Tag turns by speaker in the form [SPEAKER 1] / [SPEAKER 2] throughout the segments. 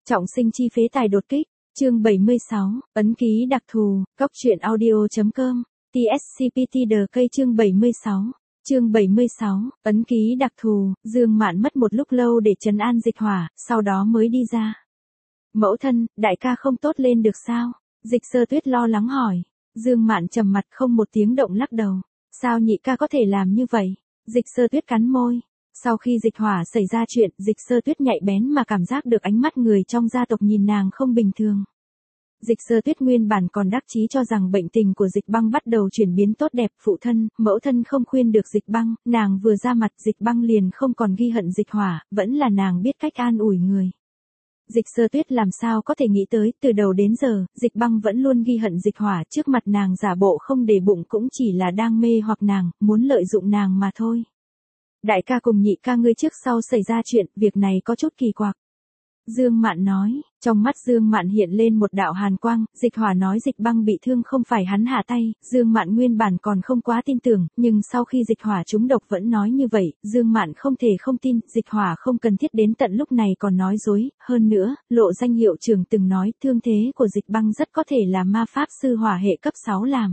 [SPEAKER 1] Trọng sinh chi phế tài đột kích, chương 76, ấn ký đặc thù, Cóc truyện audio.com, TSCPT The cây chương 76. Chương 76, ấn ký đặc thù, Dương Mạn mất một lúc lâu để trấn an Dịch Hỏa, sau đó mới đi ra. Mẫu thân, đại ca không tốt lên được sao? Dịch Sơ Tuyết lo lắng hỏi. Dương Mạn trầm mặt không một tiếng động lắc đầu. Sao nhị ca có thể làm như vậy? Dịch Sơ Tuyết cắn môi. Sau khi Dịch Hỏa xảy ra chuyện, Dịch Sơ Tuyết nhạy bén mà cảm giác được ánh mắt người trong gia tộc nhìn nàng không bình thường. Dịch Sơ Tuyết nguyên bản còn đắc chí cho rằng bệnh tình của Dịch Băng bắt đầu chuyển biến tốt đẹp, phụ thân, mẫu thân không khuyên được Dịch Băng, nàng vừa ra mặt Dịch Băng liền không còn ghi hận Dịch Hỏa, vẫn là nàng biết cách an ủi người. Dịch Sơ Tuyết làm sao có thể nghĩ tới, từ đầu đến giờ, Dịch Băng vẫn luôn ghi hận Dịch Hỏa, trước mặt nàng giả bộ không để bụng cũng chỉ là đang mê hoặc nàng, muốn lợi dụng nàng mà thôi. Đại ca cùng nhị ca ngươi trước sau xảy ra chuyện, việc này có chút kỳ quặc. Dương Mạn nói, trong mắt Dương Mạn hiện lên một đạo hàn quang, Dịch Hỏa nói Dịch Băng bị thương không phải hắn hạ tay, Dương Mạn nguyên bản còn không quá tin tưởng, nhưng sau khi Dịch Hỏa trúng độc vẫn nói như vậy, Dương Mạn không thể không tin, Dịch Hỏa không cần thiết đến tận lúc này còn nói dối, hơn nữa, Lộ Danh hiệu trưởng từng nói thương thế của Dịch Băng rất có thể là ma pháp sư hỏa hệ cấp 6 làm.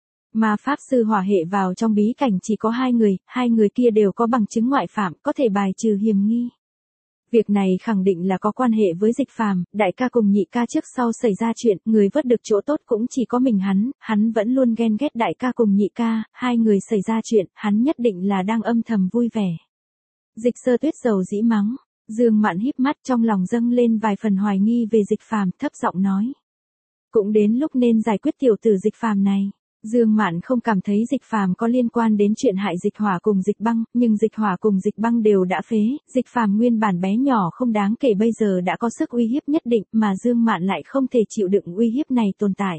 [SPEAKER 1] Ma pháp sư hỏa hệ vào trong bí cảnh chỉ có hai người kia đều có bằng chứng ngoại phạm, có thể bài trừ hiểm nghi. Việc này khẳng định là có quan hệ với Dịch Phàm, đại ca cùng nhị ca trước sau xảy ra chuyện, người vớt được chỗ tốt cũng chỉ có mình hắn vẫn luôn ghen ghét đại ca cùng nhị ca, hai người xảy ra chuyện, hắn nhất định là đang âm thầm vui vẻ. Dịch Sơ Tuyết dầu dĩ mắng, Dương Mạn híp mắt trong lòng dâng lên vài phần hoài nghi về Dịch Phàm, thấp giọng nói. Cũng đến lúc nên giải quyết tiểu tử Dịch Phàm này. Dương Mạn không cảm thấy Dịch Phàm có liên quan đến chuyện hại Dịch Hỏa cùng Dịch Băng, nhưng Dịch Hỏa cùng Dịch Băng đều đã phế, Dịch Phàm nguyên bản bé nhỏ không đáng kể bây giờ đã có sức uy hiếp nhất định, mà Dương Mạn lại không thể chịu đựng uy hiếp này tồn tại.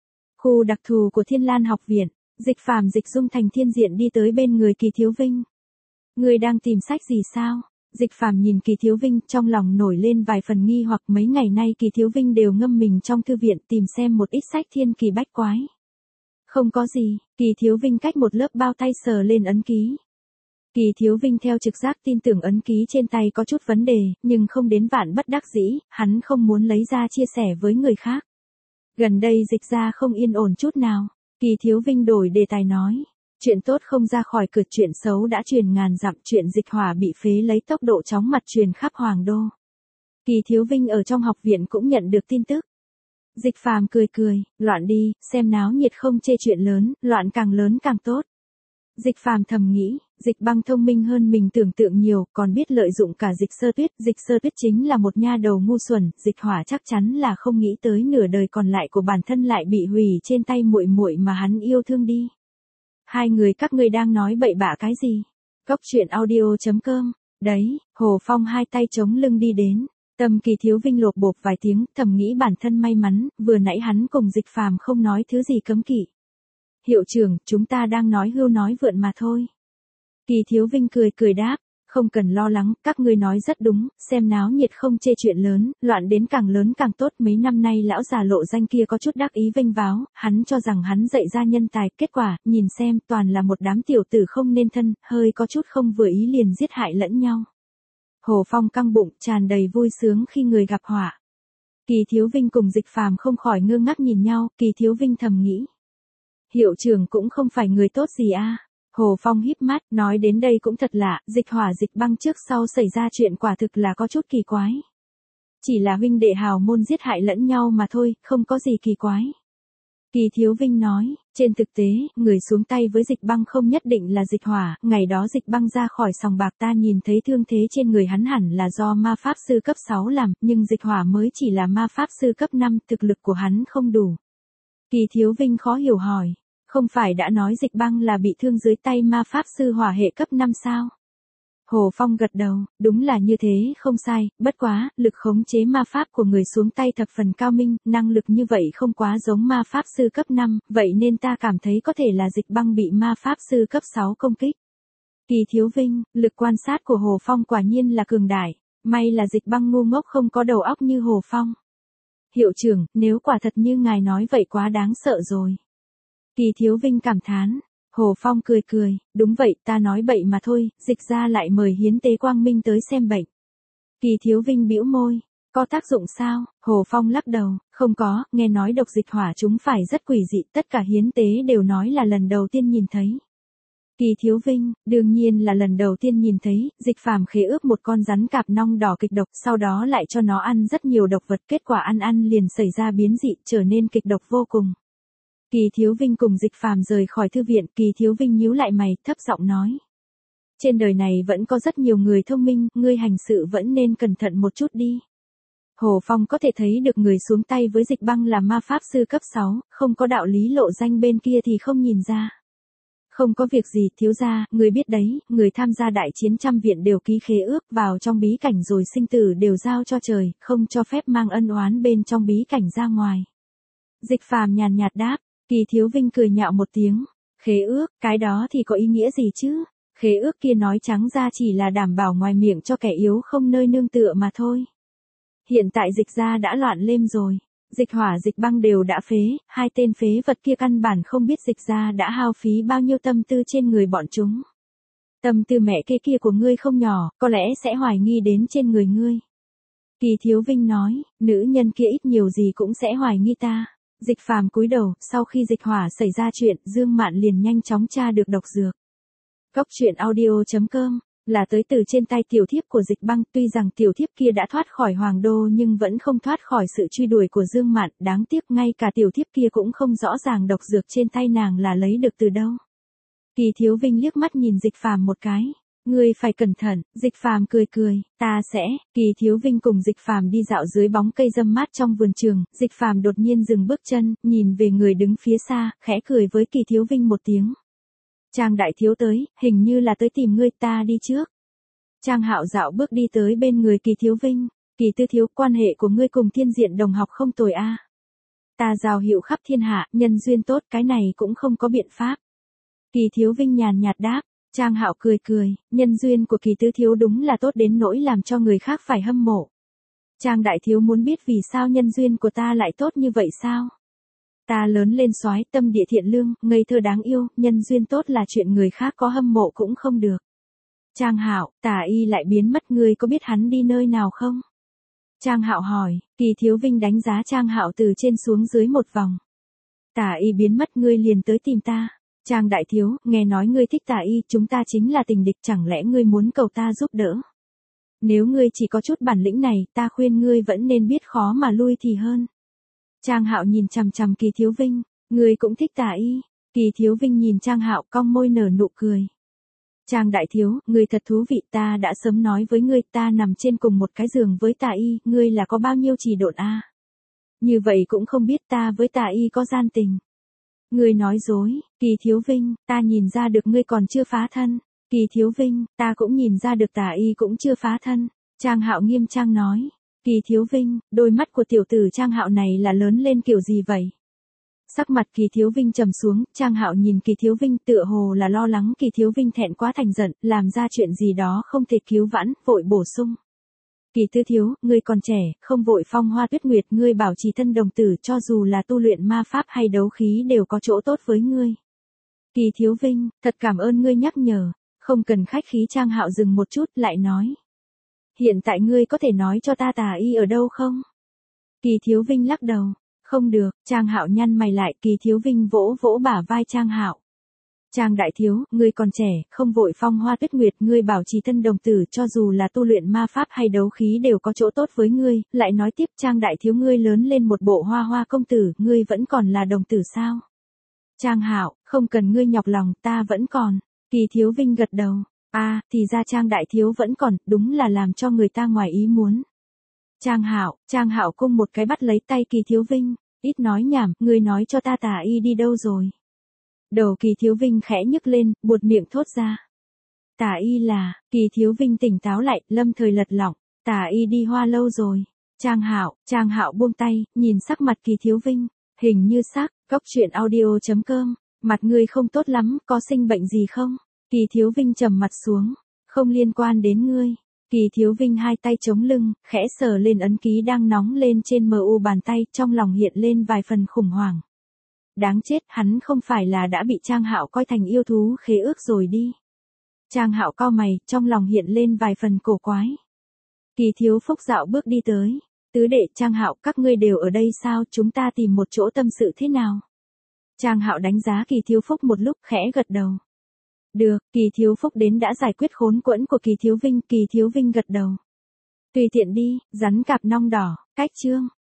[SPEAKER 1] Khu đặc thù của Thiên Lan học viện, Dịch Phàm dịch dung thành thiên diện đi tới bên người Kỳ Thiếu Vinh. Người đang tìm sách gì sao? Dịch Phàm nhìn Kỳ Thiếu Vinh, trong lòng nổi lên vài phần nghi hoặc, mấy ngày nay Kỳ Thiếu Vinh đều ngâm mình trong thư viện tìm xem một ít sách thiên kỳ bách quái. Không có gì, Kỳ Thiếu Vinh cách một lớp bao tay sờ lên ấn ký. Kỳ Thiếu Vinh theo trực giác tin tưởng ấn ký trên tay có chút vấn đề, nhưng không đến vạn bất đắc dĩ, hắn không muốn lấy ra chia sẻ với người khác. Gần đây Dịch ra không yên ổn chút nào, Kỳ Thiếu Vinh đổi đề tài nói. Chuyện tốt không ra khỏi cửa, chuyện xấu đã truyền ngàn dặm, chuyện Dịch Hỏa bị phế lấy tốc độ chóng mặt truyền khắp Hoàng Đô. Kỳ Thiếu Vinh ở trong học viện cũng nhận được tin tức. Dịch Phàm cười, loạn đi, xem náo nhiệt không chê chuyện lớn, loạn càng lớn càng tốt. Dịch Phàm thầm nghĩ, Dịch Băng thông minh hơn mình tưởng tượng nhiều, còn biết lợi dụng cả Dịch Sơ Tuyết chính là một nha đầu ngu xuẩn, Dịch Hỏa chắc chắn là không nghĩ tới nửa đời còn lại của bản thân lại bị hủy trên tay muội muội mà hắn yêu thương đi. Hai người các ngươi đang nói bậy bạ cái gì? Cóc truyện audio.com, đấy, Hồ Phong hai tay chống lưng đi đến. Tâm Kỳ Thiếu Vinh lộp bộp vài tiếng, thầm nghĩ bản thân may mắn, vừa nãy hắn cùng Dịch Phàm không nói thứ gì cấm kỵ. Hiệu trưởng, chúng ta đang nói hưu nói vượn mà thôi. Kỳ Thiếu Vinh cười đáp, không cần lo lắng, các ngươi nói rất đúng, xem náo nhiệt không chê chuyện lớn, loạn đến càng lớn càng tốt. Mấy năm nay lão già Lộ Danh kia có chút đắc ý vênh váo, hắn cho rằng hắn dạy ra nhân tài, kết quả, nhìn xem, toàn là một đám tiểu tử không nên thân, hơi có chút không vừa ý liền giết hại lẫn nhau. Hồ Phong căng bụng, tràn đầy vui sướng khi người gặp họa. Kỳ Thiếu Vinh cùng Dịch Phàm không khỏi ngơ ngác nhìn nhau, Kỳ Thiếu Vinh thầm nghĩ. Hiệu trưởng cũng không phải người tốt gì a. Hồ Phong híp mắt, nói đến đây cũng thật lạ, Dịch Hỏa Dịch Băng trước sau xảy ra chuyện quả thực là có chút kỳ quái. Chỉ là huynh đệ hào môn giết hại lẫn nhau mà thôi, không có gì kỳ quái. Kỳ Thiếu Vinh nói, trên thực tế, người xuống tay với Dịch Băng không nhất định là Dịch Hỏa, ngày đó Dịch Băng ra khỏi sòng bạc ta nhìn thấy thương thế trên người hắn hẳn là do ma pháp sư cấp 6 làm, nhưng Dịch Hỏa mới chỉ là ma pháp sư cấp 5, thực lực của hắn không đủ. Kỳ Thiếu Vinh khó hiểu hỏi, không phải đã nói Dịch Băng là bị thương dưới tay ma pháp sư hỏa hệ cấp 5 sao? Hồ Phong gật đầu, đúng là như thế, không sai, bất quá, lực khống chế ma pháp của người xuống tay thập phần cao minh, năng lực như vậy không quá giống ma pháp sư cấp 5, vậy nên ta cảm thấy có thể là Dịch Băng bị ma pháp sư cấp 6 công kích. Kỳ Thiếu Vinh, lực quan sát của Hồ Phong quả nhiên là cường đại, may là Dịch Băng ngu ngốc không có đầu óc như Hồ Phong. Hiệu trưởng, nếu quả thật như ngài nói vậy quá đáng sợ rồi. Kỳ Thiếu Vinh cảm thán. Hồ Phong cười, đúng vậy, ta nói bậy mà thôi, Dịch ra lại mời hiến tế Quang Minh tới xem bệnh. Kỳ Thiếu Vinh bĩu môi, Có tác dụng sao? Hồ Phong lắc đầu, không có, nghe nói độc dịch hỏa chúng phải rất quỷ dị, tất cả hiến tế đều nói là lần đầu tiên nhìn thấy. Kỳ Thiếu Vinh, đương nhiên là lần đầu tiên nhìn thấy, Dịch Phàm khế ước một con rắn cạp nong đỏ kịch độc, sau đó lại cho nó ăn rất nhiều độc vật, kết quả ăn liền xảy ra biến dị, trở nên kịch độc vô cùng. Kỳ Thiếu Vinh cùng Dịch Phàm rời khỏi thư viện, Kỳ Thiếu Vinh nhíu lại mày, thấp giọng nói. Trên đời này vẫn có rất nhiều người thông minh, ngươi hành sự vẫn nên cẩn thận một chút đi. Hồ Phong có thể thấy được người xuống tay với Dịch Băng là ma pháp sư cấp 6, không có đạo lý lộ danh bên kia thì không nhìn ra. Không có việc gì, thiếu gia, người biết đấy, người tham gia đại chiến trăm viện đều ký khế ước vào trong bí cảnh rồi sinh tử đều giao cho trời, không cho phép mang ân oán bên trong bí cảnh ra ngoài. Dịch Phàm nhàn nhạt đáp, Kỳ Thiếu Vinh cười nhạo một tiếng, khế ước, cái đó thì có ý nghĩa gì chứ? Khế ước kia nói trắng ra chỉ là đảm bảo ngoài miệng cho kẻ yếu không nơi nương tựa mà thôi. Hiện tại Dịch gia đã loạn lên rồi. Dịch Hỏa Dịch Băng đều đã phế, hai tên phế vật kia căn bản không biết Dịch gia đã hao phí bao nhiêu tâm tư trên người bọn chúng. Tâm tư mẹ kế kia của ngươi không nhỏ, có lẽ sẽ hoài nghi đến trên người ngươi. Kỳ Thiếu Vinh nói, nữ nhân kia ít nhiều gì cũng sẽ hoài nghi ta. Dịch Phàm cúi đầu, sau khi Dịch Hỏa xảy ra chuyện, Dương Mạn liền nhanh chóng tra được độc dược. Cốc truyện audio.com là tới từ trên tay tiểu thiếp của Dịch Băng, tuy rằng tiểu thiếp kia đã thoát khỏi Hoàng Đô nhưng vẫn không thoát khỏi sự truy đuổi của Dương Mạn, đáng tiếc ngay cả tiểu thiếp kia cũng không rõ ràng độc dược trên tay nàng là lấy được từ đâu. Kỳ Thiếu Vinh liếc mắt nhìn Dịch Phàm một cái, ngươi phải cẩn thận. Dịch Phàm cười cười, ta sẽ. Kỳ Thiếu Vinh cùng Dịch Phàm đi dạo dưới bóng cây râm mát trong vườn trường, Dịch Phàm đột nhiên dừng bước chân, nhìn về người đứng phía xa, khẽ cười với Kỳ Thiếu Vinh một tiếng. Trang đại thiếu tới, hình như là tới tìm ngươi, ta đi trước. Trang Hạo dạo bước đi tới bên người Kỳ Thiếu Vinh, Kỳ tư thiếu, quan hệ của ngươi cùng Thiên Diện đồng học không tồi a. Ta giao hiệu khắp thiên hạ, nhân duyên tốt, cái này cũng không có biện pháp. Kỳ Thiếu Vinh nhàn nhạt đáp, Trang Hạo cười cười, nhân duyên của Kỳ tư thiếu đúng là tốt đến nỗi làm cho người khác phải hâm mộ. Trang đại thiếu muốn biết vì sao nhân duyên của ta lại tốt như vậy sao? Ta lớn lên soái, tâm địa thiện lương, ngây thơ đáng yêu, nhân duyên tốt là chuyện người khác có hâm mộ cũng không được. Trang Hạo, Tả Y lại biến mất, ngươi có biết hắn đi nơi nào không? Trang Hạo hỏi. Kỳ Thiếu Vinh đánh giá Trang Hạo từ trên xuống dưới một vòng. Tả Y biến mất, ngươi liền tới tìm ta. Trang đại thiếu, nghe nói ngươi thích Tả Y, chúng ta chính là tình địch, chẳng lẽ ngươi muốn cầu ta giúp đỡ? Nếu ngươi chỉ có chút bản lĩnh này, ta khuyên ngươi vẫn nên biết khó mà lui thì hơn. Trang Hạo nhìn chằm chằm Kỳ Thiếu Vinh, ngươi cũng thích Tả Y. Kỳ Thiếu Vinh nhìn Trang Hạo cong môi nở nụ cười. Trang đại thiếu, ngươi thật thú vị, ta đã sớm nói với ngươi, ta nằm trên cùng một cái giường với Tả Y, ngươi là có bao nhiêu trì độn a? Như vậy cũng không biết ta với Tả Y có gian tình. Ngươi nói dối. Kỳ Thiếu Vinh, ta nhìn ra được ngươi còn chưa phá thân. Kỳ Thiếu Vinh, ta cũng nhìn ra được Tả Y cũng chưa phá thân. Trang Hạo nghiêm trang nói. Kỳ Thiếu Vinh, đôi mắt của tiểu tử Trang Hạo này là lớn lên kiểu gì vậy? Sắc mặt Kỳ Thiếu Vinh trầm xuống, Trang Hạo nhìn Kỳ Thiếu Vinh tựa hồ là lo lắng Kỳ Thiếu Vinh thẹn quá thành giận, làm ra chuyện gì đó không thể cứu vãn, vội bổ sung. Kỳ tư thiếu, ngươi còn trẻ, không vội phong hoa tuyết nguyệt, ngươi bảo trì thân đồng tử, cho dù là tu luyện ma pháp hay đấu khí đều có chỗ tốt với ngươi. Kỳ Thiếu Vinh, thật cảm ơn ngươi nhắc nhở, không cần khách khí. Trang Hạo dừng một chút, lại nói. Hiện tại ngươi có thể nói cho ta Tả Y ở đâu không? Kỳ Thiếu Vinh lắc đầu. Không được. Trang Hạo nhăn mày lại. Kỳ Thiếu Vinh vỗ vỗ bả vai Trang Hạo. Trang đại thiếu, ngươi còn trẻ, không vội phong hoa tuyết nguyệt, ngươi bảo trì thân đồng tử, cho dù là tu luyện ma pháp hay đấu khí đều có chỗ tốt với ngươi. Lại nói tiếp, Trang đại thiếu, ngươi lớn lên một bộ hoa hoa công tử, ngươi vẫn còn là đồng tử sao? Trang Hạo, không cần ngươi nhọc lòng, ta vẫn còn. Kỳ Thiếu Vinh gật đầu. Thì ra Trang đại thiếu vẫn còn, đúng là làm cho người ta ngoài ý muốn. Trang Hạo cung một cái bắt lấy tay Kỳ Thiếu Vinh, ít nói nhảm, ngươi nói cho ta Tả Y đi đâu rồi? Đầu Kỳ Thiếu Vinh khẽ nhức lên, buột miệng thốt ra. Tả Y là. Kỳ Thiếu Vinh tỉnh táo lại, lâm thời lật lỏng. Tả Y đi Hoa Lâu rồi. Trang Hạo buông tay, nhìn sắc mặt Kỳ Thiếu Vinh, hình như xác. Cốc truyện audio.com, mặt ngươi không tốt lắm, có sinh bệnh gì không? Kỳ Thiếu Vinh trầm mặt xuống, không liên quan đến ngươi. Kỳ Thiếu Vinh hai tay chống lưng, khẽ sờ lên ấn ký đang nóng lên trên MU bàn tay, trong lòng hiện lên vài phần khủng hoảng. Đáng chết, hắn không phải là đã bị Trang Hạo coi thành yêu thú khế ước rồi đi. Trang Hạo cau mày, trong lòng hiện lên vài phần cổ quái. Kỳ Thiếu Phúc dạo bước đi tới. Tứ đệ, Trang Hạo, các ngươi đều ở đây sao, chúng ta tìm một chỗ tâm sự thế nào? Trang Hạo đánh giá Kỳ Thiếu Phúc một lúc, khẽ gật đầu. Được, Kỳ Thiếu Phúc đến đã giải quyết khốn quẫn của Kỳ Thiếu Vinh, Kỳ Thiếu Vinh gật đầu. Tùy tiện đi, rắn cạp nong đỏ, cách chương.